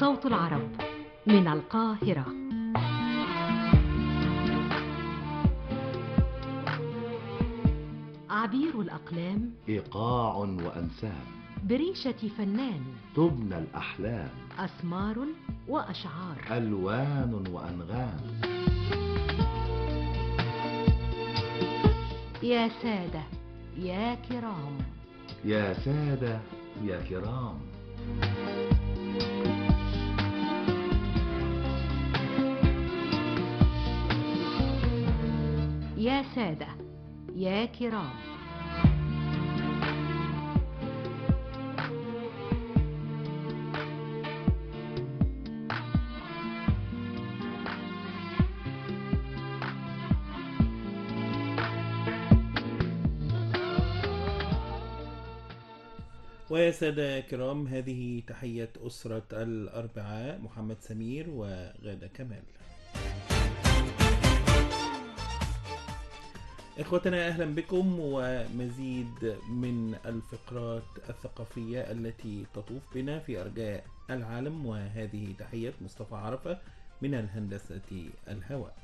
صوت العرب من القاهرة. عبير الأقلام، إيقاع وأنسام، بريشة فنان، تبنى الأحلام، أسمار وأشعار، ألوان وأنغام. يا سادة يا كرام، يا سادة يا كرام. يا سادة يا كرام. ويا سادة كرام، هذه تحية أسرة الأربعاء، محمد سمير وغادة كمال. إخوتنا، أهلا بكم ومزيد من الفقرات الثقافية التي تطوف بنا في أرجاء العالم، وهذه تحية مصطفى عرفة من الهندسة الهواء.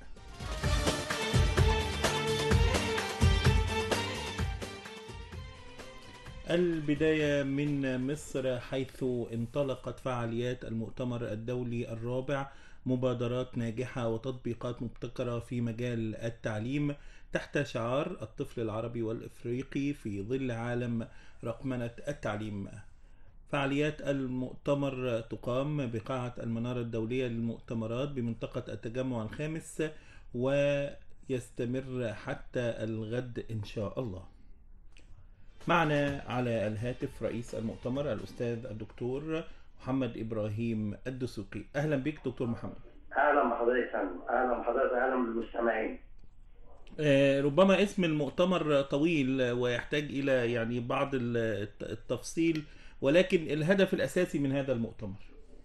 البداية من مصر، حيث انطلقت فعاليات المؤتمر الدولي الرابع، مبادرات ناجحة وتطبيقات مبتكرة في مجال التعليم، تحت شعار الطفل العربي والإفريقي في ظل عالم رقمنة التعليم. فعاليات المؤتمر تقام بقاعة المنارة الدولية للمؤتمرات بمنطقة التجمع الخامس، ويستمر حتى الغد إن شاء الله. معنا على الهاتف رئيس المؤتمر الأستاذ الدكتور محمد إبراهيم الدسوقي. أهلا بك دكتور محمد. أهلا بحضرتك. أهلا بحضرتك. أهلا بالمستمعين. ربما اسم المؤتمر طويل ويحتاج إلى يعني بعض التفصيل، ولكن الهدف الأساسي من هذا المؤتمر.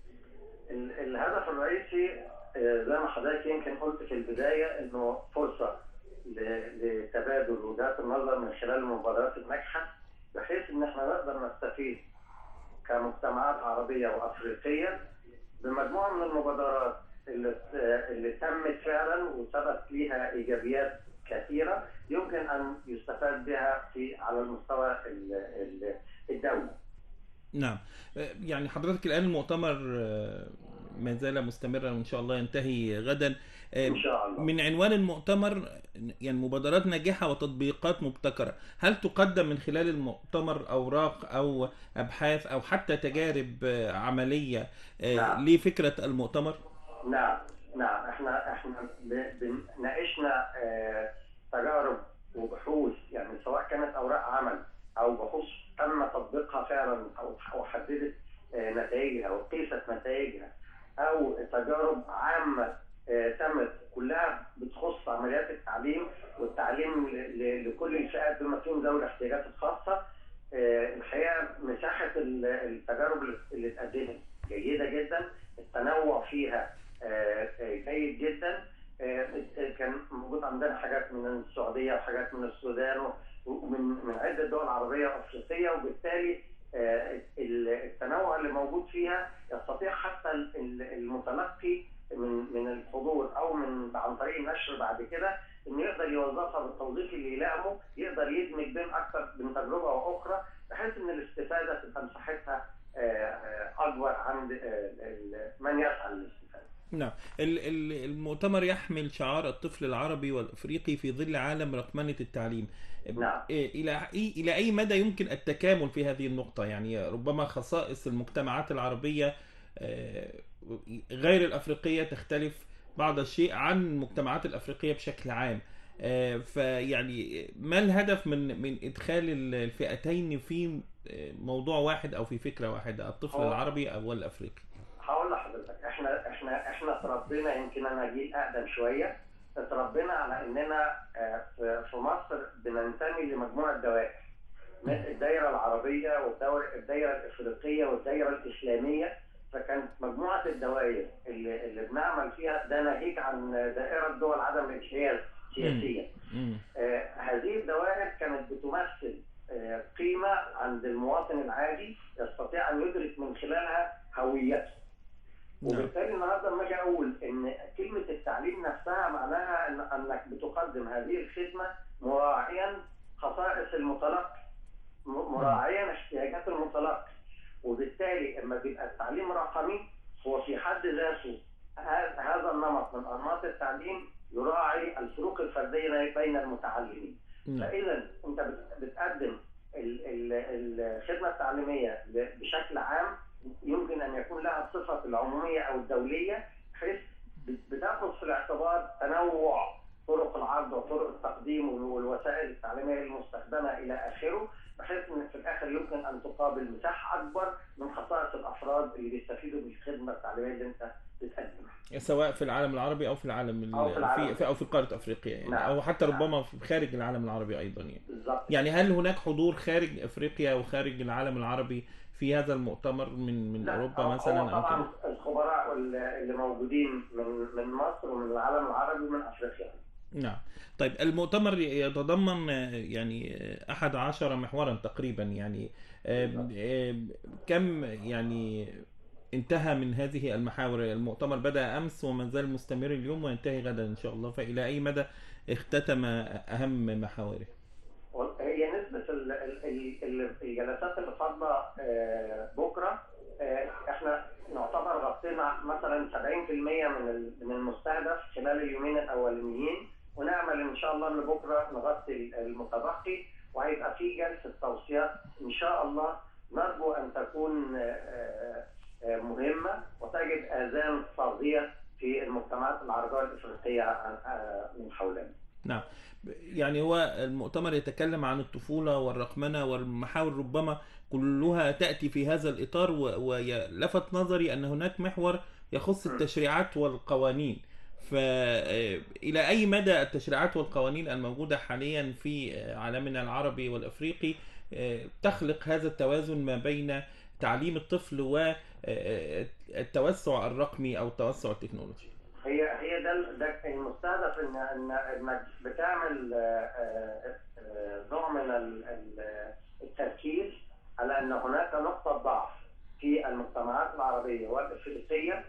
الهدف الرئيسي زي ما حضرتك يمكن قلت في البداية إنه فرصة لتبادل وجهات النظر من خلال المبادرات الناجحة، بحيث إن احنا نقدر نستفيد كمجتمعات عربية وأفريقية بمجموعة من المبادرات اللي تمت فعلا وثبت ليها إيجابيات كثيرة يمكن أن يستفاد بها على المستوى الدولي. نعم، يعني حضرتك الآن المؤتمر ما زال مستمرا وإن شاء الله ينتهي غدا إن شاء الله. من عنوان المؤتمر يعني مبادرات ناجحة وتطبيقات مبتكرة، هل تقدم من خلال المؤتمر أوراق أو أبحاث أو حتى تجارب عملية نعم. لفكرة المؤتمر؟ نعم احنا ناقشنا تجارب وبحوث، يعني سواء كانت أوراق عمل أو بحوث تم تطبيقها فعلا أو حددت نتائجها وقيست نتائجها، أو تجارب عامة تمت كلها بتخص عمليات التعليم والتعليم لكل الفئات بما فيهم ذوي الاحتياجات الخاصة. الحقيقة مساحة التجارب اللي اتقدمت جيدة جدا، التنوع فيها جيد جدا. كان موجود عندنا حاجات من السعودية وحاجات من السودان ومن عدة دول عربية وأفريقية، وبالتالي التنوع اللي موجود فيها يستطيع حتى المتلقي من الحضور أو عن طريق النشر بعد كده إنه يقدر يوظفها بالتوظيف اللي يلائمه، يقدر يدمج بين أكثر من تجربة وأخرى، بحيث إن الاستفادة تبقى مساحتها أكبر عند من يسعى للاستفادة. نعم، المؤتمر يحمل شعار الطفل العربي والأفريقي في ظل عالم رقمنة التعليم. نعم. إلى أي مدى يمكن التكامل في هذه النقطة؟ يعني ربما خصائص المجتمعات العربية غير الأفريقية تختلف بعض الشيء عن المجتمعات الأفريقية بشكل عام، فيعني ما الهدف من إدخال الفئتين في موضوع واحد أو في فكرة واحدة، الطفل العربي أو الأفريقي؟ هقول لحضرتك، احنا اتربينا، يمكن انا جيل اقدم شويه، اتربينا على اننا في مصر بننتمي لمجموعه دوائر، الدائره العربيه والدائره الافريقيه والدائره الاسلاميه. فكانت مجموعه الدوائر اللي بنعمل فيها ده ناهيك عن دائره دول عدم الانحياز سياسيا. هذه الدوائر كانت بتمثل قيمه عند المواطن العادي يستطيع ان يدرك من خلالها هويته. وبالتالي النهارده لما اجي اقول ان كلمه التعليم نفسها معناها انك بتقدم هذه الخدمه مراعيا خصائص المتلقي، مراعيا احتياجات المتلقي، وبالتالي لما بيبقى التعليم رقمي هو في حد ذاته هذا النمط من انماط التعليم يراعي الفروق الفرديه بين المتعلمين. فاذا انت بتقدم الخدمه التعليميه بشكل عام يمكن ان يكون لها الصفه العموميه او الدوليه، بحيث بتاخذ في الاعتبار تنوع طرق العرض وطرق التقديم والوسائل التعليميه المستخدمه الى اخره، بحيث ان في الاخر يمكن ان تقابل مساحه اكبر من خصائص الافراد اللي بيستفيدوا بالخدمه التعليميه اللي انت بتقدمها، سواء في العالم العربي او في العالم او في قاره افريقيا يعني. نعم. او حتى ربما خارج العالم العربي ايضا يعني. بالضبط. يعني هل هناك حضور خارج افريقيا وخارج العالم العربي في هذا المؤتمر من اوروبا مثلا او طبعا الخبراء اللي موجودين من مصر ومن العالم العربي ومن افريقيا. نعم. طيب المؤتمر يتضمن يعني 11 محورا تقريبا يعني. كم يعني انتهى من هذه المحاور؟ المؤتمر بدأ أمس وما زال مستمر اليوم وينتهي غدا إن شاء الله، فإلى أي مدى اختتم أهم محاوره؟ هي نسبة الجلسات اللي فاضلة بكرة احنا نعتبر غطينا مثلا 70% من المستهدف خلال اليومين الأولانيين، ونعمل إن شاء الله إن بكرة نغطي المتبقي، وهيبقى في جلسة توصيات إن شاء الله نرجو أن تكون مهمة وتجد آذان صاغية في المجتمعات العربية والإفريقية من حولنا. نعم. يعني هو المؤتمر يتكلم عن الطفولة والرقمنة والمحاور ربما كلها تأتي في هذا الإطار، ولفت نظري أن هناك محور يخص التشريعات والقوانين. فإلى أي مدى التشريعات والقوانين الموجودة حاليا في عالمنا العربي والأفريقي تخلق هذا التوازن ما بين تعليم الطفل والتوسع الرقمي أو التوسع التكنولوجي؟ هي ده المستهدف، انك بتعمل نوع من التركيز على ان هناك نقطة ضعف في المجتمعات العربية والافريقية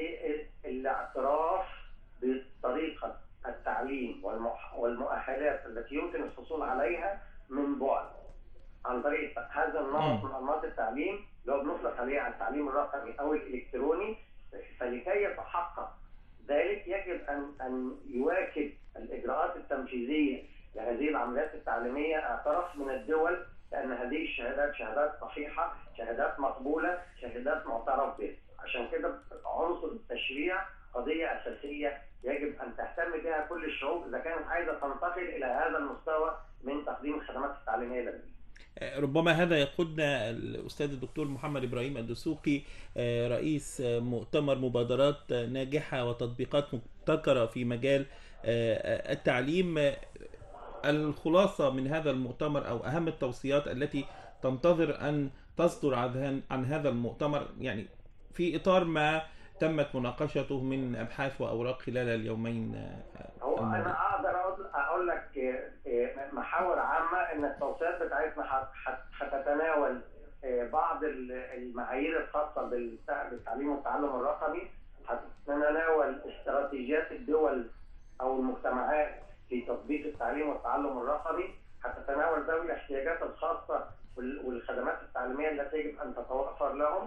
بالاعتراف بطريقة التعليم والمؤهلات التي يمكن الحصول عليها من بعد عن طريق هذا النمط من انماط التعليم اللي هو بنطلق عليه على التعليم الرقمي او الالكتروني. فلكي يتحقق ذلك يجب أن يواكب الإجراءات التنفيذية لهذه العمليات التعليمية اعتراف من الدول، لأن هذه الشهادات شهادات صحيحة، شهادات مقبولة، شهادات معترف بها. عشان كده عنصر التشريع قضية أساسية يجب أن تهتم بها كل الشعوب إذا كانت عايزة تنتقل إلى هذا المستوى من تقديم الخدمات التعليمية لديها. ربما هذا يقودنا الأستاذ الدكتور محمد إبراهيم الدسوقي، رئيس مؤتمر مبادرات ناجحة وتطبيقات مبتكرة في مجال التعليم. الخلاصة من هذا المؤتمر أو أهم التوصيات التي تنتظر أن تصدر عن هذا المؤتمر، يعني في إطار ما تمت مناقشته من أبحاث وأوراق خلال اليومين. هو أنا أقدر أقول لك محاور عامة إن التوصيات بتاعتنا هتتناول بعض المعايير الخاصة بالتعليم والتعلم الرقمي، هتتناول استراتيجيات الدول أو المجتمعات في تطبيق التعليم والتعلم الرقمي، هتتناول ذوي الاحتياجات الخاصة والخدمات التعليمية التي يجب أن تتوفر لهم،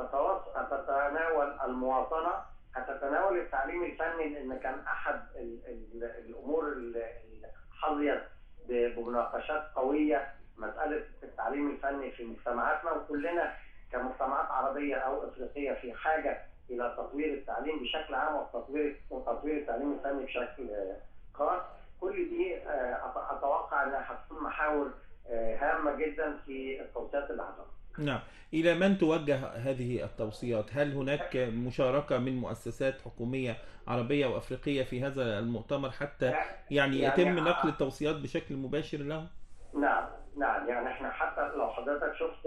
هتتناول المواطنة، هتتناول التعليم الفني، لأن كان أحد الأمور اللي حظيت بمناقشات قوية مسألة التعليم الفني في مجتمعاتنا، وكلنا كمجتمعات عربية أو أفريقية في حاجة إلى تطوير التعليم بشكل عام وتطوير التعليم الفني بشكل خاص. كل دي أتوقع أنها هتكون محاور هامة جدا في التوصيات اللي هتطلع. نعم. إلى من توجه هذه التوصيات؟ هل هناك مشاركة من مؤسسات حكومية عربية وأفريقية في هذا المؤتمر حتى يعني يتم نقل التوصيات بشكل مباشر لهم؟ نعم. يعني احنا حتى لو حضرتك شفت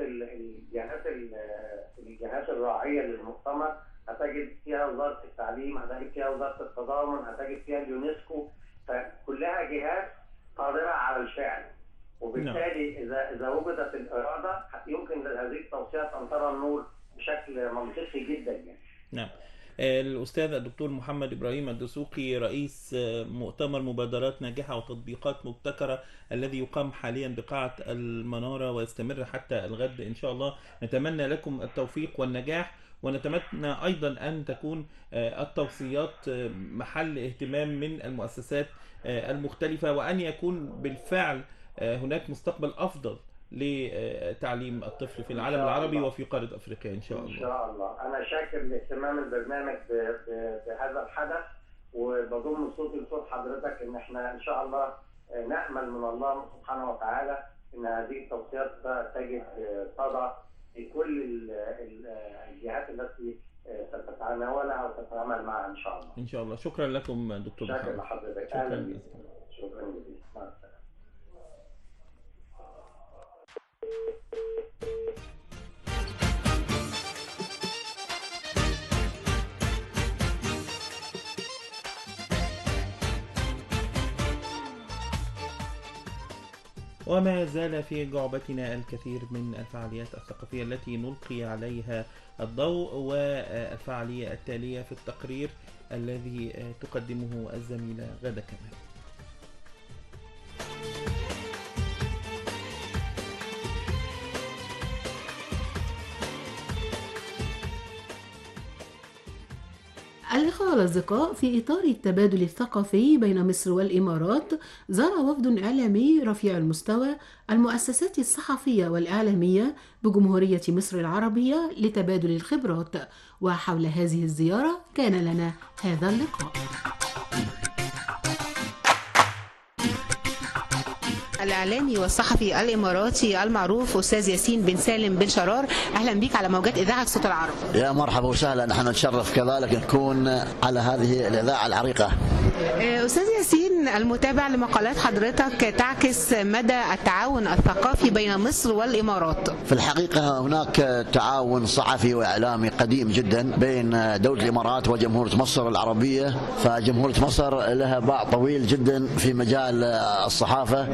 الجهات الراعية للمؤتمر هتجد فيها وزارة التعليم، هتجد فيها وزارة التضامن، هتجد فيها اليونسكو، فكلها جهات قادرة على الفعل. وبالتالي إذا وجدت الإرادة يمكن لهذه التوصيات أن ترى النور بشكل منطقي جدا يعني. نعم. الأستاذ الدكتور محمد إبراهيم الدسوقي رئيس مؤتمر مبادرات ناجحة وتطبيقات مبتكرة الذي يقام حاليا بقاعة المنارة ويستمر حتى الغد إن شاء الله. نتمنى لكم التوفيق والنجاح، ونتمنى أيضا أن تكون التوصيات محل اهتمام من المؤسسات المختلفة، وأن يكون بالفعل هناك مستقبل أفضل لتعليم الطفل في العالم العربي وفي قارة أفريقيا إن شاء الله. إن شاء الله. أنا شاكر لاهتمام البرنامج بهذا الحدث، وبضم صوتي لصوت حضرتك إن إحنا إن شاء الله نأمل من الله سبحانه وتعالى إن هذه التوصيات تجد صدى في كل الجهات التي ستتناولها وتتعامل معها إن شاء الله. إن شاء الله. شكرا لكم دكتور محمد. شكرا لحضرتك. أهلا بك. شكرا جزيلا. مع السلامة. وما زال في جعبتنا الكثير من الفعاليات الثقافية التي نلقي عليها الضوء، والفعالية التالية في التقرير الذي تقدمه الزميلة غادة كمال. اللقاء الأصدقاء في إطار التبادل الثقافي بين مصر والإمارات، زار وفد إعلامي رفيع المستوى المؤسسات الصحفية والإعلامية بجمهورية مصر العربية لتبادل الخبرات، وحول هذه الزيارة كان لنا هذا اللقاء. الإعلامي والصحفي الإماراتي المعروف أستاذ ياسين بن سالم بن شرار، أهلا بك على موجات إذاعة صوت العرب. يا مرحبا وسهلا، نحن نتشرف كذلك نكون على هذه الإذاعة العريقة. أستاذ ياسين، المتابع لمقالات حضرتك تعكس مدى التعاون الثقافي بين مصر والإمارات. في الحقيقة هناك تعاون صحفي وإعلامي قديم جدا بين دولة الإمارات وجمهورية مصر العربية، فجمهورية مصر لها باع طويل جدا في مجال الصحافة،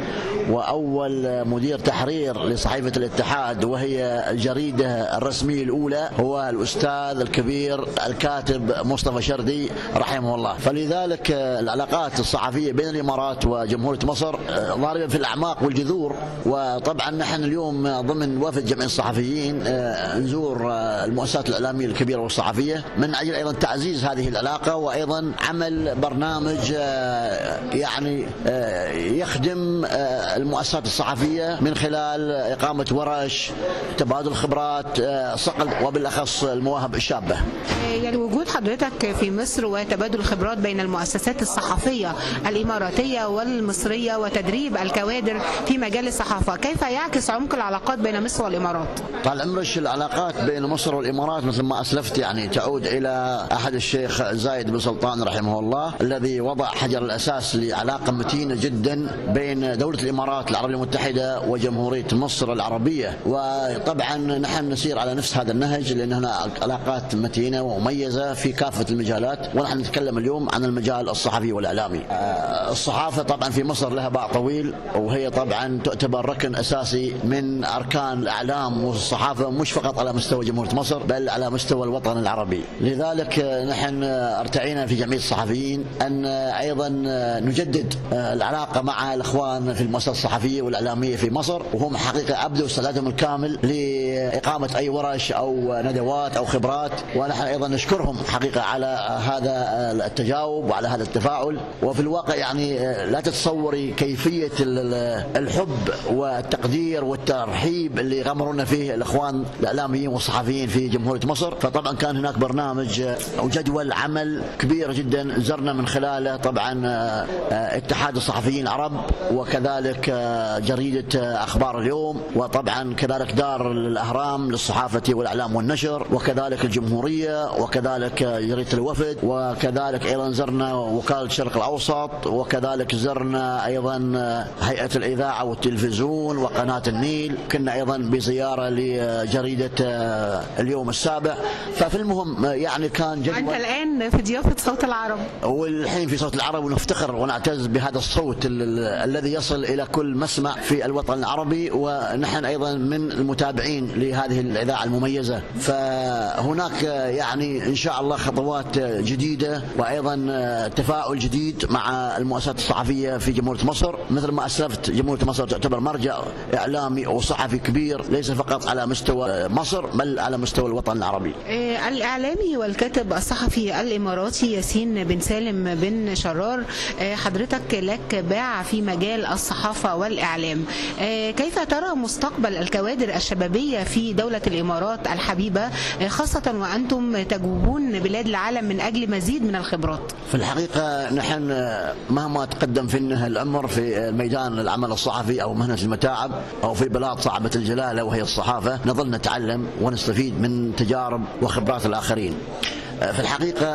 وأول مدير تحرير لصحيفة الاتحاد وهي الجريدة الرسمية الأولى هو الأستاذ الكبير الكاتب مصطفى شردي رحمه الله. فلذلك العلاقات الصحفية بين الإمارات وجمهورية مصر ضاربة في الأعماق والجذور. وطبعا نحن اليوم ضمن وفد جمعية الصحفيين نزور المؤسسات الإعلامية الكبيرة والصحفية من أجل أيضا تعزيز هذه العلاقة، وأيضا عمل برنامج يعني يخدم المؤسسات الصحفية من خلال إقامة ورش تبادل خبرات صقل، وبالأخص المواهب الشابة. يعني وجود حضرتك في مصر وتبادل الخبرات بين المؤسسات الصحفية الإماراتية والمصرية وتدريب الكوادر في مجال الصحافة، كيف يعكس عمق العلاقات بين مصر والإمارات؟ طال عمرك العلاقات بين مصر والإمارات مثل ما أسلفت يعني تعود إلى أحد الشيخ زايد بن سلطان رحمه الله، الذي وضع حجر الأساس لعلاقة متينة جدا بين دولة الإمارات العربية المتحدة وجمهورية مصر العربية. وطبعا نحن نسير على نفس هذا النهج، لأن هنا علاقات متينة ومميزة في كافة المجالات، ونحن نتكلم اليوم عن المجال الصحفي والإعلامي. الصحافة طبعا في مصر لها باع طويل، وهي طبعا تعتبر ركن أساسي من أركان الإعلام والصحافة، مش فقط على مستوى جمهورية مصر بل على مستوى الوطن العربي. لذلك نحن ارتعينا في جمعية الصحفيين أن أيضا نجدد العلاقة مع الإخوان في المؤسسات الصحفية والإعلامية في مصر، وهم حقيقة أبدوا استعدادهم الكامل لإقامة أي ورش أو ندوات أو خبرات، ونحن أيضا نشكرهم حقيقة على هذا التجاوب وعلى هذا التفاعل. وفي الواقع يعني لا تتصوري كيفية الحب والتقدير والترحيب اللي غمرونا فيه الإخوان الإعلاميين والصحفيين في جمهورية مصر. فطبعا كان هناك برنامج وجدول عمل كبير جدا زرنا من خلاله طبعا اتحاد الصحفيين العرب، وكذلك جريدة أخبار اليوم، وطبعا كذلك دار الأهرام للصحافة والإعلام والنشر، وكذلك الجمهورية، وكذلك جريدة الوفد، وكذلك أيضا زرنا وكالة الشرق الأوسط، وكذلك زرنا أيضا هيئة الإذاعة والتلفزيون وقناة النيل، كنا أيضا بزيارة لجريدة اليوم السابع. ففي المهم يعني كان جدول. أنت الآن في ضيافة صوت العرب، والحين في صوت العرب، ونفتخر ونعتز بهذا الصوت الذي يصل إلى كل مسمع في الوطن العربي، ونحن أيضا من المتابعين لهذه الإذاعة المميزة. فهناك يعني إن شاء الله خطوات جديدة وأيضا تفاعل جديد مع المؤسسات الصحفية في جمهورية مصر. مثل ما أسلفت، جمهورية مصر تعتبر مرجع إعلامي وصحفي كبير، ليس فقط على مستوى مصر بل على مستوى الوطن العربي. الإعلامي والكاتب الصحفي الإماراتي ياسين بن سالم بن شرار، حضرتك لك باع في مجال الصحافة والإعلام، كيف ترى مستقبل الكوادر الشبابية في دولة الإمارات الحبيبة، خاصة وأنتم تجوبون بلاد العالم من أجل مزيد من الخبرات؟ في الحقيقة نحن مهما تقدم فينا العمر في ميدان العمل الصحفي أو مهنة المتاعب أو في بلاد صعبة الجلالة وهي الصحافة، نظل نتعلم ونستفيد من تجارب وخبرات الآخرين. في الحقيقة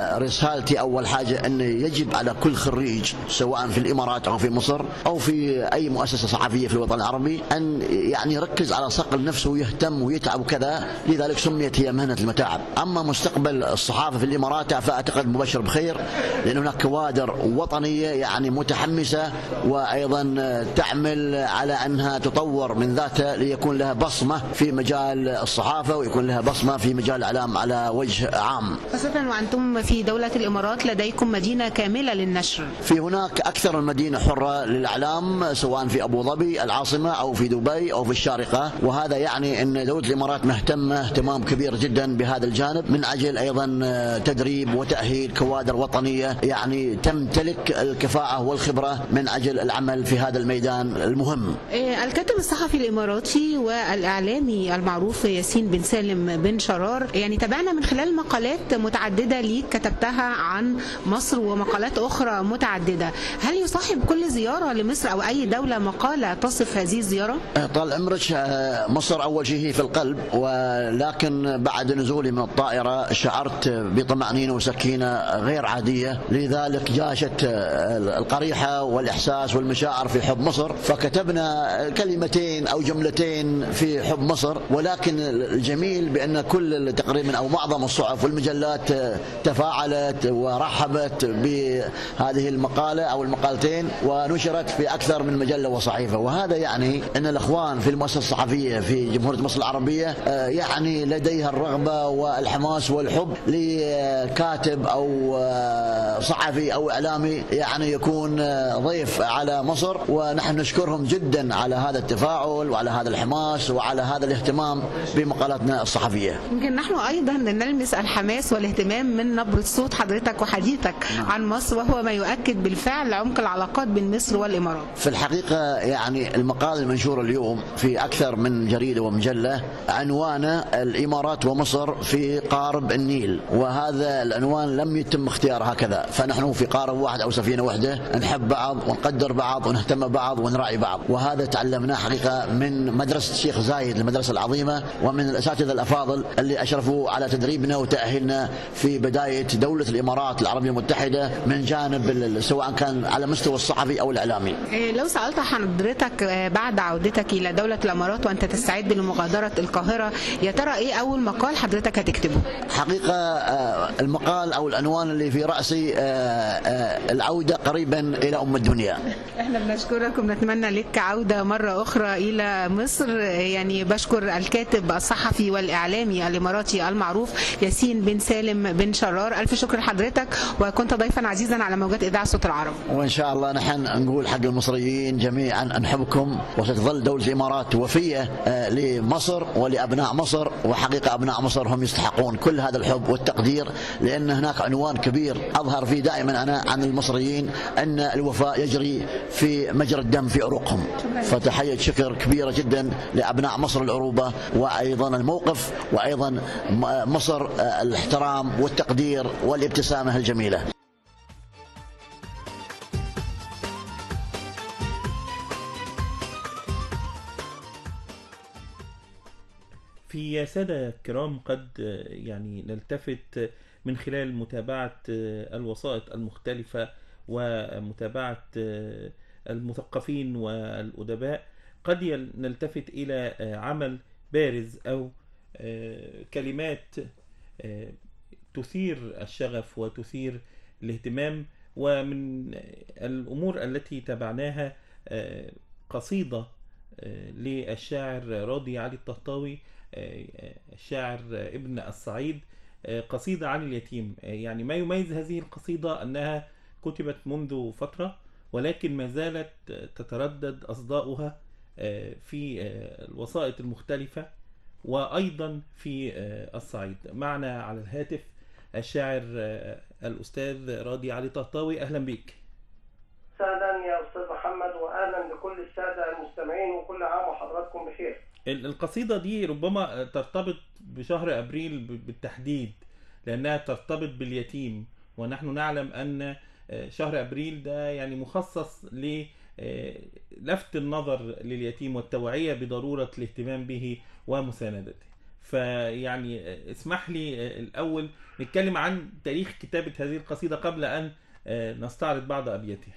رسالتي أول حاجة أن يجب على كل خريج سواء في الإمارات أو في مصر أو في أي مؤسسة صحفية في الوطن العربي أن يعني يركز على صقل نفسه ويهتم ويتعب وكذا، لذلك سميت هي مهنة المتاعب. أما مستقبل الصحافة في الإمارات فأعتقد مبشر بخير، لأن هناك كوادر وطنية يعني متحمسة وأيضا تعمل على أنها تطور من ذاتها ليكون لها بصمة في مجال الصحافة ويكون لها بصمة في مجال الإعلام على وجه عام، خاصة وأنتم في دولة الإمارات لديكم مدينة كاملة للنشر. في هناك أكثر من مدينة حرة للإعلام سواء في أبو ظبي العاصمة أو في دبي أو في الشارقة، وهذا يعني أن دولة الإمارات مهتمة اهتمام كبير جدا بهذا الجانب من أجل أيضا تدريب وتأهيل كوادر وطنية يعني تمتلك الكفاءة والخبرة من أجل العمل في هذا الميدان المهم. الكاتب الصحفي الإماراتي والإعلامي المعروف ياسين بن سالم بن شرار، يعني تابعنا من خلال مقالات متعددة ليك كتبتها عن مصر ومقالات أخرى متعددة، هل يصاحب كل زيارة لمصر أو أي دولة مقالة تصف هذه الزيارة؟ طال عمرك، مصر أول شيء هي في القلب، ولكن بعد نزولي من الطائرة شعرت بطمأنينة وسكينة غير عادية، لذلك جاشت القريحة والإحساس والمشاعر في حب مصر، فكتبنا كلمتين أو جملتين في حب مصر. ولكن الجميل بأن كل تقريبا أو معظم الصحف والمجلات تفاعلت ورحبت بهذه المقالة أو المقالتين ونشرت في أكثر من مجلة وصحيفة، وهذا يعني أن الأخوان في المؤسسة الصحفية في جمهورية مصر العربية يعني لديها الرغبة والحماس والحب لكاتب أو صحفي أو إعلامي يعني يكون ضيف على مصر، ونحن نشكرهم جدا على هذا التفاعل وعلى هذا الحماس وعلى هذا الاهتمام بمقالاتنا الصحفية. يمكن نحن أيضا نلمس الحماس والاهتمام من نبرة صوت حضرتك وحديثك عن مصر، وهو ما يؤكد بالفعل عمق العلاقات بين مصر والإمارات. في الحقيقة يعني المقال المنشور اليوم في أكثر من جريدة ومجلة عنوانه الإمارات ومصر في قارب النيل، وهذا العنوان لم يتم اختياره هكذا، فنحن في قارب واحد أو سفينة واحدة، نحب بعض ونقدر بعض ونهتم بعض ونراعي بعض، وهذا تعلمناه حقيقة من مدرسة الشيخ زايد المدرسة العظيمة ومن الأساتذة الأفاضل اللي أشرفوا على تدريبنا وتأهيلنا في بداية دولة الإمارات العربية المتحدة من جانب سواء كان على مستوى الصحفي أو الإعلامي. لو سألت حضرتك بعد عودتك إلى دولة الإمارات وأنت تستعد لمغادرة القاهرة، يا ترى إيه أول مقال حضرتك هتكتبه؟ حقيقة المقال أو العنوان اللي في رأسي العودة قريبا إلى أم الدنيا. احنا بنشكرك وبنتمنى لك عودة مرة أخرى إلى مصر. يعني بشكر الكاتب الصحفي والإعلامي الإماراتي المعروف ياسين بن سالم بن شرار، ألف شكر لحضرتك، وكنت ضيفا عزيزا على موجات إذاعة صوت العرب. وإن شاء الله نحن نقول حق المصريين جميعا نحبكم، وستظل دولة الإمارات وفية لمصر ولأبناء مصر، وحقيقة أبناء مصر هم يستحقون كل هذا الحب والتقدير، لأن هناك عنوان كبير أظهر فيه دائما أنا عن المصريين أن الوفاء يجري في مجرى الدم في عروقهم، فتحية شكر كبيرة جدا لأبناء مصر العروبة، وأيضا الموقف، وأيضا مصر الاحترام والتقدير والابتسامة الجميلة. في سادة الكرام قد يعني نلتفت من خلال متابعة الوسائط المختلفة ومتابعة المثقفين والأدباء قد نلتفت إلى عمل بارز أو كلمات تثير الشغف وتثير الاهتمام. ومن الأمور التي تابعناها قصيدة للشاعر راضي علي الطهطاوي، الشاعر ابن الصعيد، قصيدة عن اليتيم. يعني ما يميز هذه القصيدة أنها كتبت منذ فترة ولكن ما زالت تتردد أصداؤها في الوسائط المختلفة وأيضا في الصعيد. معنا على الهاتف الشاعر الأستاذ راضي علي الطهطاوي. أهلا بك. سهلا يا أستاذ محمد، وأهلا بكل السادة المستمعين، وكل عام وحضراتكم بخير. القصيدة دي ربما ترتبط بشهر أبريل بالتحديد لأنها ترتبط باليتيم، ونحن نعلم أن شهر أبريل ده يعني مخصص للفت النظر لليتيم والتوعية بضرورة الاهتمام به ومساندته. فيعني اسمح لي الأول نتكلم عن تاريخ كتابة هذه القصيدة قبل أن نستعرض بعض أبياتها.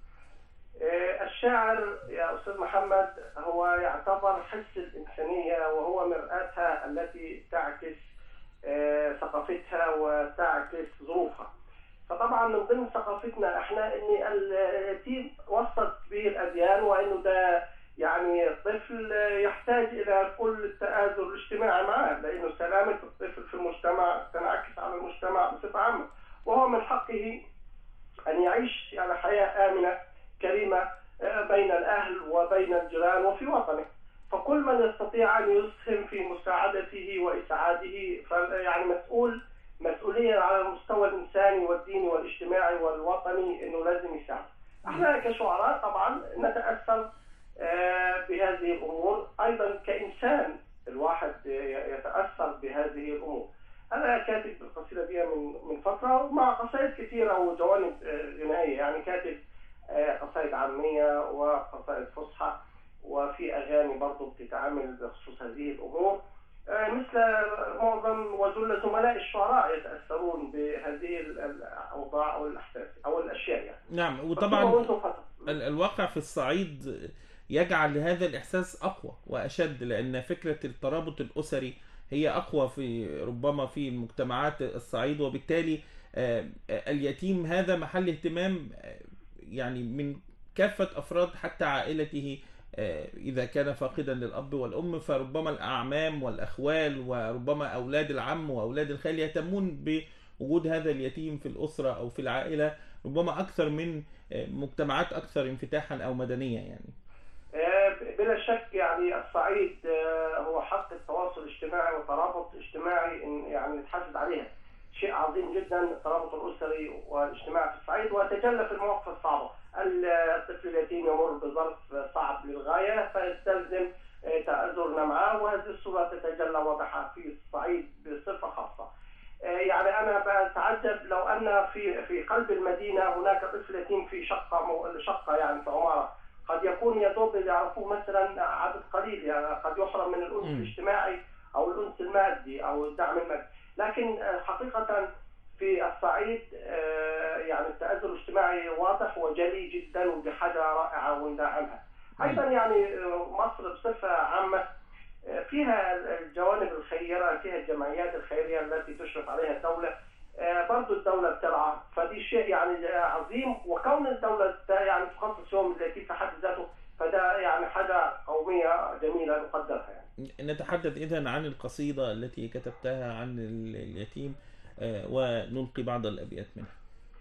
الشاعر يا أستاذ محمد هو يعتبر حس الإنسانية، وهو مرآتها التي تعكس ثقافتها وتعكس ظروفها. فطبعا من ضمن ثقافتنا احنا ان اليتيم وسط به الأديان، وانه ده يعني طفل يحتاج الى كل التآزر الاجتماعي معه، لانه سلامة الطفل في المجتمع تنعكس على المجتمع بصفة عامة، وهو من حقه ان يعيش يعني حياة آمنة كريمة بين الأهل وبين الجيران وفي وطنه. فكل من يستطيع أن يسهم في مساعدته وإسعاده يعني مسؤولية على المستوى الإنساني والديني والاجتماعي والوطني، إنه لازم يساعد. احنا كشعراء طبعا نتأثر بهذه الأمور، أيضا كإنسان الواحد يتأثر بهذه الأمور. أنا كاتب القصيدة دي من فترة مع قصائد كثيرة وجوانب غنائية، يعني كاتب قصائد عامية وقصائد فصحى، وفي أغاني برضو بتتعامل بخصوص هذه الأمور، مثل معظم وجل زملاء الشعراء يتأثرون بهذه الأوضاع أو الأحداث أو الأشياء يعني. نعم، وطبعا الواقع في الصعيد يجعل لهذا الإحساس أقوى وأشد، لأن فكرة الترابط الأسري هي أقوى ربما في المجتمعات الصعيد، وبالتالي اليتيم هذا محل اهتمام يعني من كافة أفراد حتى عائلته. إذا كان فاقدا للأب والأم فربما الأعمام والأخوال وربما أولاد العم وأولاد الخال يهتمون بوجود هذا اليتيم في الأسرة أو في العائلة ربما أكثر من مجتمعات أكثر انفتاحا أو مدنية يعني. بلا شك يعني الصعيد هو حق التواصل الاجتماعي والترابط الاجتماعي يعني نتحسد عليها. شيء عظيم جدا الترابط الأسري والاجتماعي في الصعيد، ويتجلى في المواقف الصعبة. الطفل اليتيم يمر بظرف صعب للغاية فيستلزم تآزرنا معه، وهذه الصورة تتجلى واضحة في الصعيد بصفة خاصة. يعني أنا بتعجب لو أن في قلب المدينة هناك طفل يتيم في شقة يعني في عمارة، قد يكون يدوب يعرفوه مثلا عدد قليل، يعني قد يحرم من الأنس الاجتماعي أو الأنس المادي أو الدعم المادي. لكن حقيقة في الصعيد يعني التآزر الاجتماعي واضح وجلي جدا، ودي حاجة رائعة وندعمها. أيضا يعني مصر بصفة عامة فيها الجوانب الخيرة، فيها الجمعيات الخيرية التي تشرف عليها الدولة، برضو الدولة بترعى، فدي شيء يعني عظيم. وكون الدولة يعني تخصص يوم اليتيم في حد ذاته فده يعني حاجة قومية جميلة نقدرها يعني. نتحدث إذن عن القصيدة التي كتبتها عن اليتيم ونلقي بعض الأبيات منها.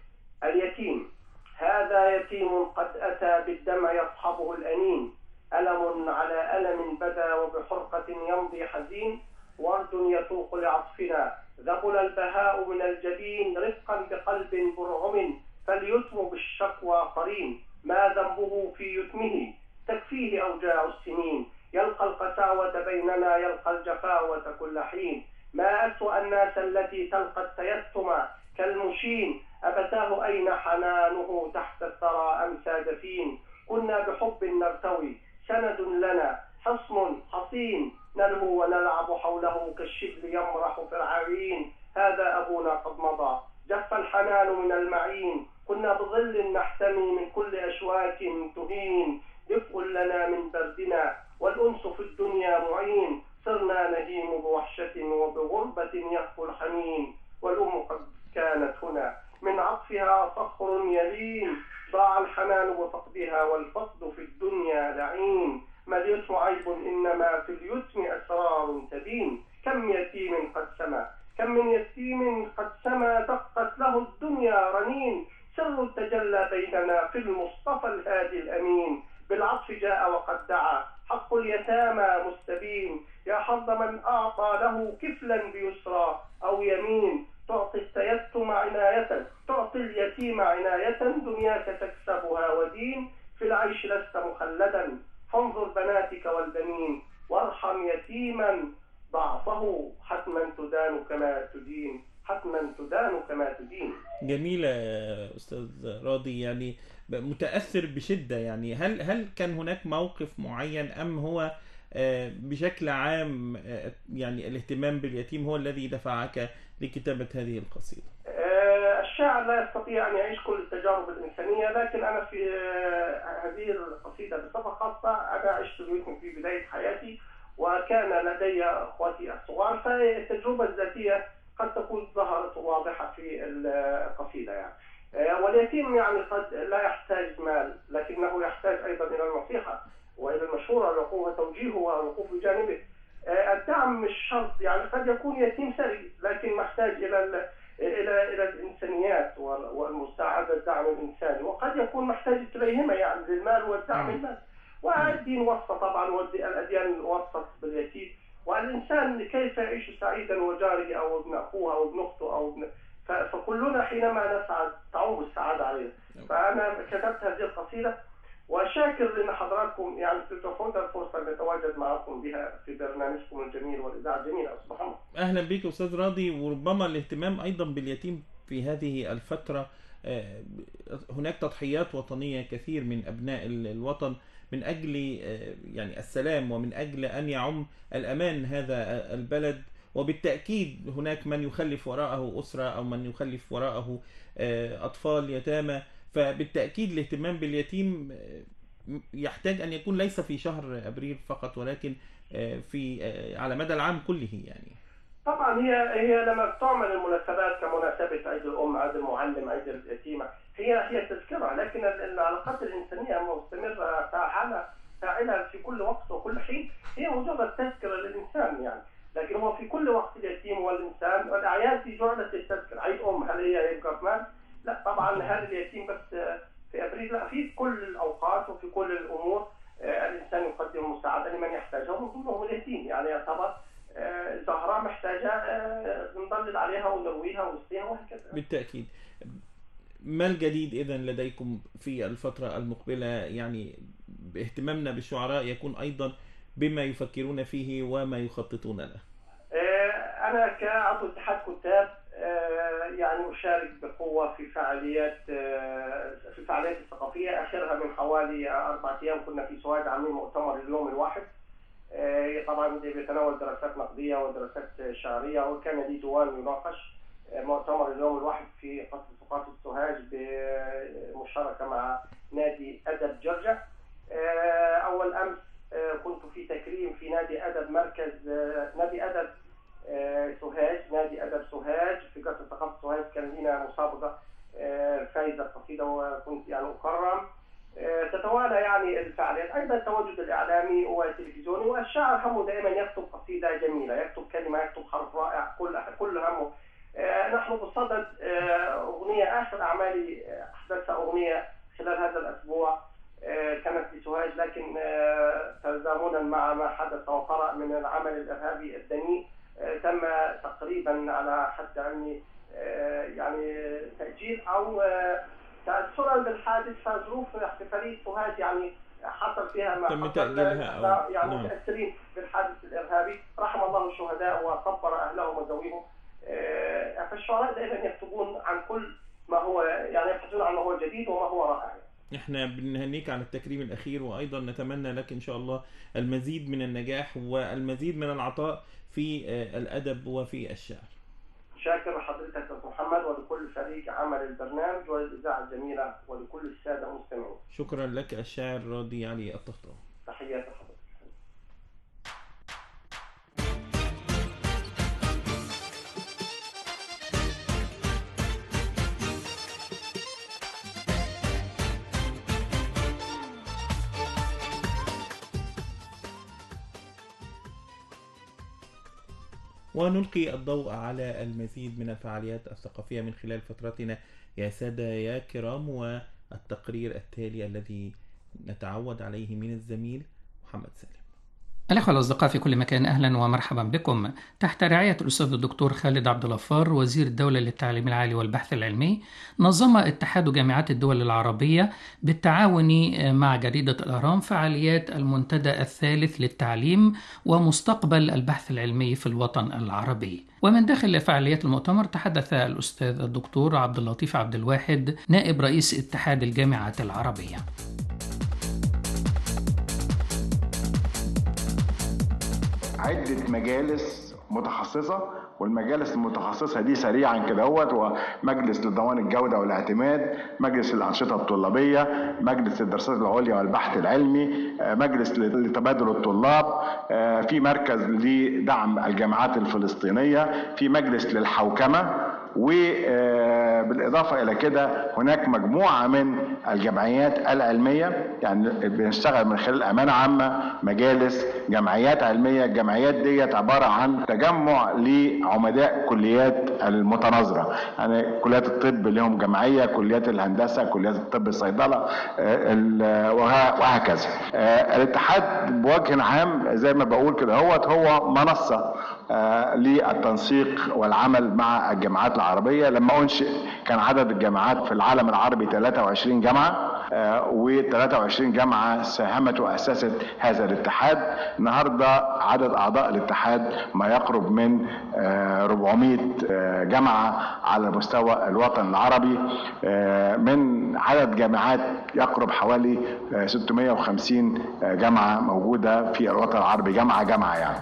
اليتيم: هذا يتيم قد أتى بالدمع يصحبه الأنين، ألم على ألم بدا وبحرقة يمضي حزين، ورد يتوق لعطفنا ذبل البهاء من الجبين، رفقا بقلب برعم فاليتم بالشقوى قرين، ما ذنبه في يتمه تكفيه أوجاع السنين، يلقى القساوة بيننا يلقى الجفاوة كل حين، ما أسوأ الناس التي تلقى التيتم كالمشين، أبتاه أين حنانه تحت الثرى أمسى دفين، كنا بحب نرتوي سند لنا حصن حصين، نلهو ونلعب حوله كالشبل يمرح في العرين، هذا أبونا قد مضى، جف الحنان من المعين، كنا بظل نحتمي من كل أشواك تهين، دفء لنا من بردنا والأنس في الدنيا معين، صرنا نهيم بوحشة وبغربة يهفو الحنين، والأم قد كانت هنا من عطفها صخر يلين، ضاع الحنان بفقدها والفقد في الدنيا لعين، ما اليتم عيب إنما في اليتم أسرار تبين، كم يتيم قد سما، كم من يتيم قد سما دقت له الدنيا رنين، سر تجلى بيننا في المصطفى الهادي الأمين، بالعطف جاء وقد دعا حق اليتامى مستبين، يا حظ من أعطى له كفلا بيسرى أو يمين، تعطي التيتم عناية، تعطي اليتيم عناية، دنياك تكسبها ودين، في العيش لست مخلدا، فانظر بناتك والبنين، وارحم يتيما ضعفه، حتما تدان كما تدين، حتما تدان كما تدين. جميلة يا أستاذ راضي، يعني متأثر بشدة. يعني هل كان هناك موقف معين أم هو بشكل عام يعني الاهتمام باليتيم هو الذي دفعك لكتابة هذه القصيدة؟ الشاعر لا يستطيع أن يعيش كل التجارب الإنسانية، لكن أنا في هذه القصيدة بصفة خاصة أنا عشت اليتم في بداية حياتي، وكان لدي أخواتي الصغار، فالتجربة الذاتية قد تكون ظهرت واضحة في القصيدة يعني. واليتيم يعني قد لا يحتاج مال، لكنه يحتاج أيضا إلى النصيحة وإلى المشورة والوقوف وتوجيهه والوقوف بجانبه. الدعم مش شرط، يعني قد يكون يتيم ثري لكن محتاج إلى الإنسانيات والمساعدة، الدعم الإنساني، وقد يكون محتاج إليهما يعني للمال والدعم المالي. والدين وصى طبعا، والأديان وصت باليتيم، والإنسان كيف يعيش سعيدا وجاره أو ابن أخوه أو ابن أخته أو ابن، فكلنا حينما نسعد تعود السعادة علينا. فأنا كتبت هذه القصيدة وشاكر لأن حضراتكم يعني تتوفون الفرصة أن نتواجد معكم بها في برنامجكم الجميل والإذاعة الجميلة. أستاذ محمد، أهلا بك أستاذ راضي. وربما الاهتمام أيضا باليتيم في هذه الفترة، هناك تضحيات وطنية كثير من أبناء الوطن من أجل يعني السلام ومن أجل أن يعم الأمان هذا البلد، وبالتأكيد هناك من يخلف وراءه أسرة أو من يخلف وراءه أطفال يتامى. فبالتأكيد الاهتمام باليتيم يحتاج أن يكون ليس في شهر أبريل فقط، ولكن في على مدى العام كله يعني. طبعا هي لما تعمل المناسبات كمناسبة عيد الأم، عيد المعلم، عيد اليتيمة، هي تذكرة، لكن العلاقات الإنسانية مستمرة فاعلة في كل وقت وكل حين، هي مجرد تذكرة للإنسان يعني. لكن هو في كل وقت اليتيم والإنسان، والأعياد في جعلة التذكرة. عيد أم هل هي يبقى مال؟ لا طبعا، هذا اليتيم بس في أبريل، لا، في كل الأوقات وفي كل الأمور الإنسان يقدم مساعدة لمن يحتاجها، ومن ضمنهم اليتيم. يعني يعتبر زهرة محتاجة نضلل عليها ونرويها ونسقيها وهكذا. بالتأكيد. ما الجديد إذن لديكم في الفترة المقبلة؟ يعني باهتمامنا بالشعراء يكون أيضا بما يفكرون فيه وما يخططون له. أنا كعضو اتحاد كتاب يعني أشارك بقوة في فعاليات الثقافية. آخرها من حوالي 4 أيام كنا في سوهاج عاملين مؤتمر اليوم الواحد، طبعا بيتناول دراسات نقدية ودراسات شعرية، وكان لي ديوان يناقش. مؤتمر اليوم الواحد في قصر ثقافة سوهاج بمشاركة مع نادي أدب جرجع. أول أمس كنت في تكريم في نادي أدب مركز نادي أدب سوهاج، نادي أدب سوهاج في قصر ثقافة سوهاج. كان لنا مسابقة فايزة قصيدة وكنت يعني أكرم. تتوالى يعني الفعاليات، أيضا التواجد الإعلامي والتلفزيوني. والشاعر همه دائما يكتب قصيدة جميلة، يكتب كلمة، يكتب حرف رائع، كل همه. نحن بصدد أغنية، آخر أعمالي أحدثها أغنية خلال هذا الأسبوع كانت في سوهاج، لكن تزامنا مع ما حدث وطرأ من العمل الإرهابي الدنيء تم تقريبا على حد علمي يعني تأجيل أو تأثرا بالحادث، فظروف احتفالية سوهاج يعني حصل فيها ما تم تأجيلها يعني متأثرين بالحادث الإرهابي. رحم الله الشهداء وصبر أهلهم وذويهم. فالشعراء دائما يكتبون عن كل ما هو يعني يبحثون عن ما هو جديد وما هو رائع. احنا بنهنيك على التكريم الأخير، وأيضا نتمنى لك إن شاء الله المزيد من النجاح والمزيد من العطاء في الأدب وفي الشعر. شاكر لحضرتك يا أستاذ محمد ولكل فريق عمل البرنامج وللإذاعة الجميلة ولكل السادة المستمعين. شكرا لك الشاعر راضي علي الطهطاوي. تحياتي لحضرتك. ونلقي الضوء على المزيد من الفعاليات الثقافية من خلال فترتنا يا سادة يا كرام، والتقرير التالي الذي نتعود عليه من الزميل محمد سالم. الأخوة الأصدقاء في كل مكان، أهلا ومرحبا بكم. تحت رعاية الأستاذ الدكتور خالد عبد الغفار وزير الدولة للتعليم العالي والبحث العلمي، نظم اتحاد جامعات الدول العربية بالتعاون مع جريدة الأهرام فعاليات المنتدى الثالث للتعليم ومستقبل البحث العلمي في الوطن العربي. ومن داخل فعاليات المؤتمر تحدث الأستاذ الدكتور عبد اللطيف عبد الواحد نائب رئيس اتحاد الجامعات العربية. عدة مجالس متخصصة، والمجالس المتخصصة دي سريعا كده هو مجلس لضمان الجودة والاعتماد، مجلس الأنشطة الطلابية، مجلس الدراسات العليا والبحث العلمي، مجلس لتبادل الطلاب، في مركز لدعم الجامعات الفلسطينية، في مجلس للحوكمة، وبالإضافة إلى كده هناك مجموعة من الجمعيات العلمية، يعني بنشتغل من خلال أمانة عامة، مجالس، جمعيات علمية. الجمعيات ديت عبارة عن تجمع لعمداء كليات المتناظرة، يعني كليات الطب لهم جمعية، كليات الهندسة، كليات الطب، الصيدلة، وهكذا. الاتحاد بوجه عام زي ما بقول كده هو منصة للتنسيق والعمل مع الجامعات العربية. لما أنشئ كان عدد الجامعات في العالم العربي 23 جامعة، و23 جامعة ساهمت وأسست هذا الاتحاد. النهاردة عدد أعضاء الاتحاد ما يقرب من 400 جامعة على مستوى الوطن العربي، من عدد جامعات يقرب حوالي 650 جامعة موجودة في الوطن العربي، جامعة يعني.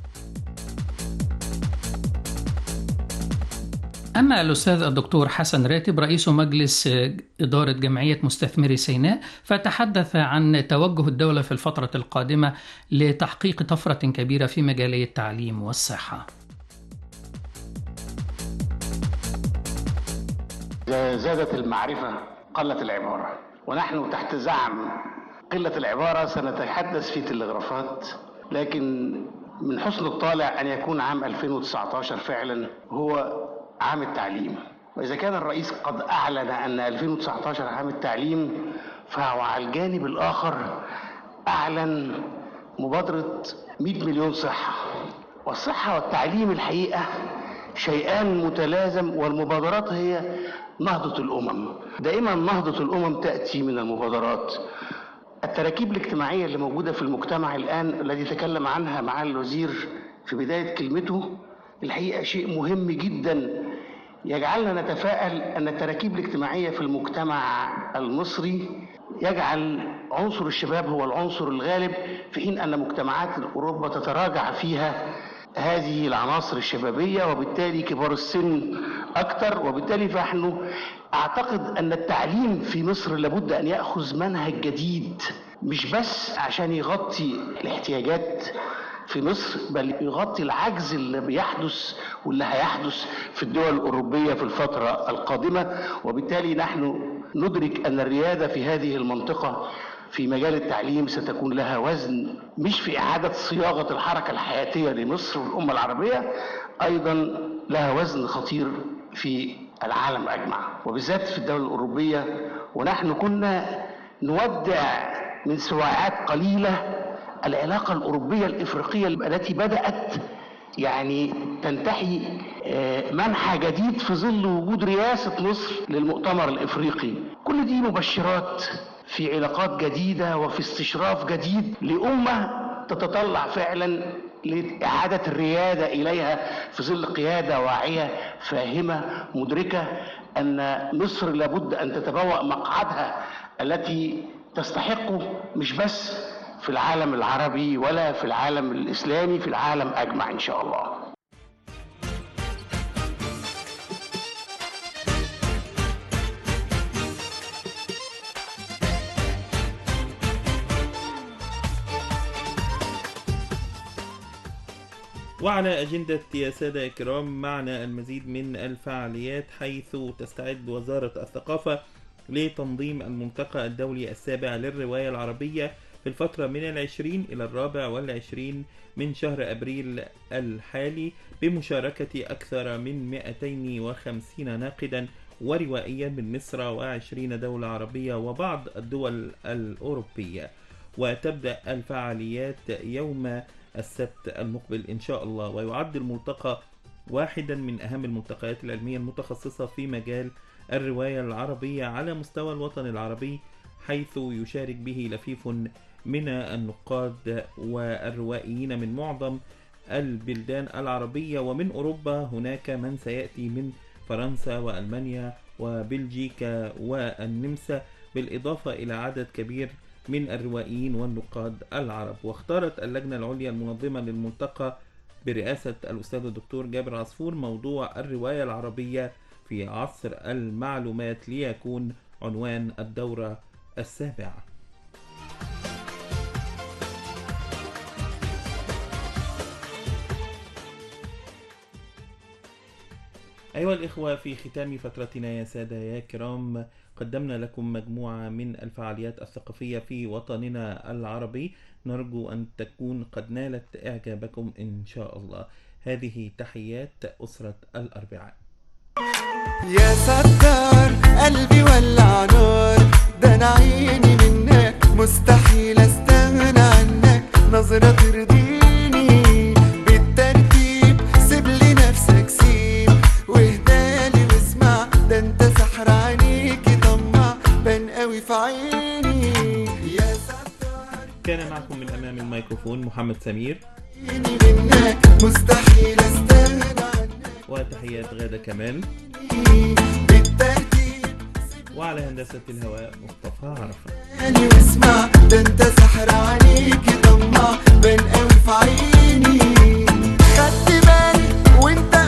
أما الأستاذ الدكتور حسن راتب رئيس مجلس إدارة جمعية مستثمري سيناء فتحدث عن توجه الدولة في الفترة القادمة لتحقيق طفرة كبيرة في مجالي التعليم والصحة. زادت المعرفة قلت العبارة، ونحن تحت زعم قلة العبارة سنتحدث في تلغرافات، لكن من حسن الطالع أن يكون عام 2019 فعلا هو عام التعليم. وإذا كان الرئيس قد أعلن أن 2019 عام التعليم، فهو على الجانب الآخر أعلن مبادرة 100 مليون صحة. والصحة والتعليم الحقيقة شيئان متلازم، والمبادرات هي نهضة الأمم. دائما نهضة الأمم تأتي من المبادرات. التراكيب الاجتماعية اللي موجودة في المجتمع الآن الذي تكلم عنها معالي الوزير في بداية كلمته الحقيقة شيء مهم جدا يجعلنا نتفائل أن التراكيب الاجتماعية في المجتمع المصري يجعل عنصر الشباب هو العنصر الغالب، في حين أن مجتمعات أوروبا تتراجع فيها هذه العناصر الشبابية، وبالتالي كبار السن أكثر. وبالتالي فنحن أعتقد أن التعليم في مصر لابد أن يأخذ منهج جديد، مش بس عشان يغطي الاحتياجات في مصر، بل يغطي العجز اللي بيحدث واللي هيحدث في الدول الأوروبية في الفترة القادمة. وبالتالي نحن ندرك أن الريادة في هذه المنطقة في مجال التعليم ستكون لها وزن، مش في إعادة صياغة الحركة الحياتية لمصر والأمة العربية، أيضا لها وزن خطير في العالم أجمع وبالذات في الدول الأوروبية. ونحن كنا نودع من سواعات قليلة العلاقة الأوروبية الإفريقية التي بدأت يعني تنتحي منحى جديد في ظل وجود رئاسة مصر للمؤتمر الإفريقي. كل دي مبشرات في علاقات جديدة وفي استشراف جديد لأمة تتطلع فعلا لإعادة الريادة إليها في ظل قيادة واعية فاهمة مدركة أن مصر لابد أن تتبوأ مقعدها التي تستحقه، مش بس في العالم العربي ولا في العالم الإسلامي، في العالم أجمع إن شاء الله. وعلى أجندة يا سادة الكرام معنا المزيد من الفعاليات، حيث تستعد وزارة الثقافة لتنظيم الملتقى الدولي السابع للرواية العربية في الفترة من 20 إلى 24 من شهر أبريل الحالي، بمشاركة أكثر من 250 ناقدا وروائيا من مصر و20 دولة عربية وبعض الدول الأوروبية. وتبدأ الفعاليات يوم السبت المقبل إن شاء الله، ويعد الملتقى واحدا من أهم الملتقيات العلمية المتخصصة في مجال الرواية العربية على مستوى الوطن العربي، حيث يشارك به لفيف من النقاد والروائيين من معظم البلدان العربية ومن أوروبا. هناك من سيأتي من فرنسا وألمانيا وبلجيكا والنمسا، بالإضافة إلى عدد كبير من الروائيين والنقاد العرب. واختارت اللجنة العليا المنظمة للملتقى برئاسة الأستاذ الدكتور جابر عصفور موضوع الرواية العربية في عصر المعلومات ليكون عنوان الدورة السابعة. أيها الإخوة، في ختام فترتنا يا سادة يا كرام قدمنا لكم مجموعة من الفعاليات الثقافية في وطننا العربي، نرجو أن تكون قد نالت إعجابكم إن شاء الله. هذه تحيات أسرة الأربعاء. يا ستار قلبي ولع نار، ده أنا عيني منك مستحيل استغنى عنك، نظرة ترضيني بالترتيب، سيبلي نفسك سيب واهدالي واسمع، ده انت سحر عينيكي طمع بان قوي في عيني. يا ستار كان معكم من أمام الميكروفون محمد سمير، منك مستحيل استغنى عنك، وتحيات غادة كمال، بالترتيب وعلى هندسة الهواء مصطفى عرفة. قالي واسمع، ده انت سحر عينيكي طمع بان قوي في عيني، خدت بالي وانت